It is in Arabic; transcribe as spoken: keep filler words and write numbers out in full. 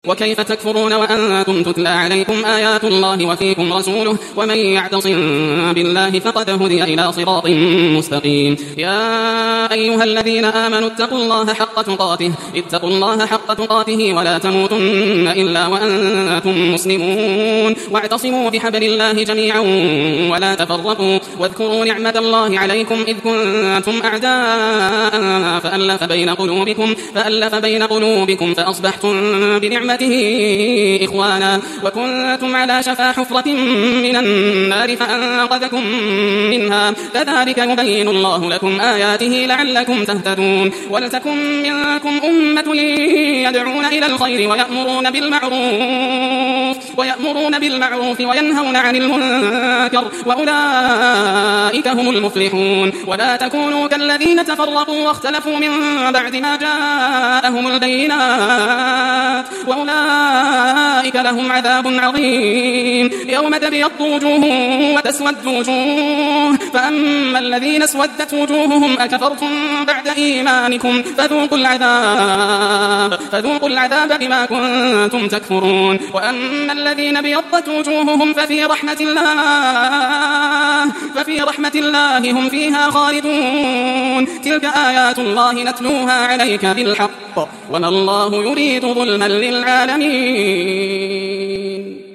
وكيف تكفرون وأنتم تتلى عليكم آيات الله وفيكم رسوله ومن يعتصم بالله فقد هدي إلى صراط مستقيم. يا أيها الذين آمنوا اتقوا الله حق تقاته اتقوا الله حق تقاته ولا تموتن إلا وأنتم مسلمون واعتصموا بحبل الله جميعا ولا تفرقوا واذكروا نعمة الله عليكم إذ كنتم أعداء فألف بين قلوبكم فألف بين قلوبكم فأصبحتم بنعمة إخوانا وكنتم على شفا حفرة من النار فأنقذكم منها كذلك يبين الله لكم آياته لعلكم تهتدون. ولتكن منكم أمة يدعون إلى الخير ويأمرون بالمعروف ويأمرون بالمعروف وينهون عن المنكر وأولئك هم المفلحون. ولا تكونوا كالذين تفرقوا واختلفوا من بعد ما جاءهم البينات وأولئك لهم عذاب عظيم. يوم تبيض وجوه وتسود وجوه فأما الذين اسودت وجوههم أكفرتم بعد إيمانكم فذوقوا العذاب فذوقوا العذاب بما كنتم تكفرون. وأما الذين بيضت وجوههم ففي رحمة الله ففي رحمة الله هم فيها خالدون. تلك آيات الله نتلوها عليك بالحق وما الله يريد ظلما للعالمين.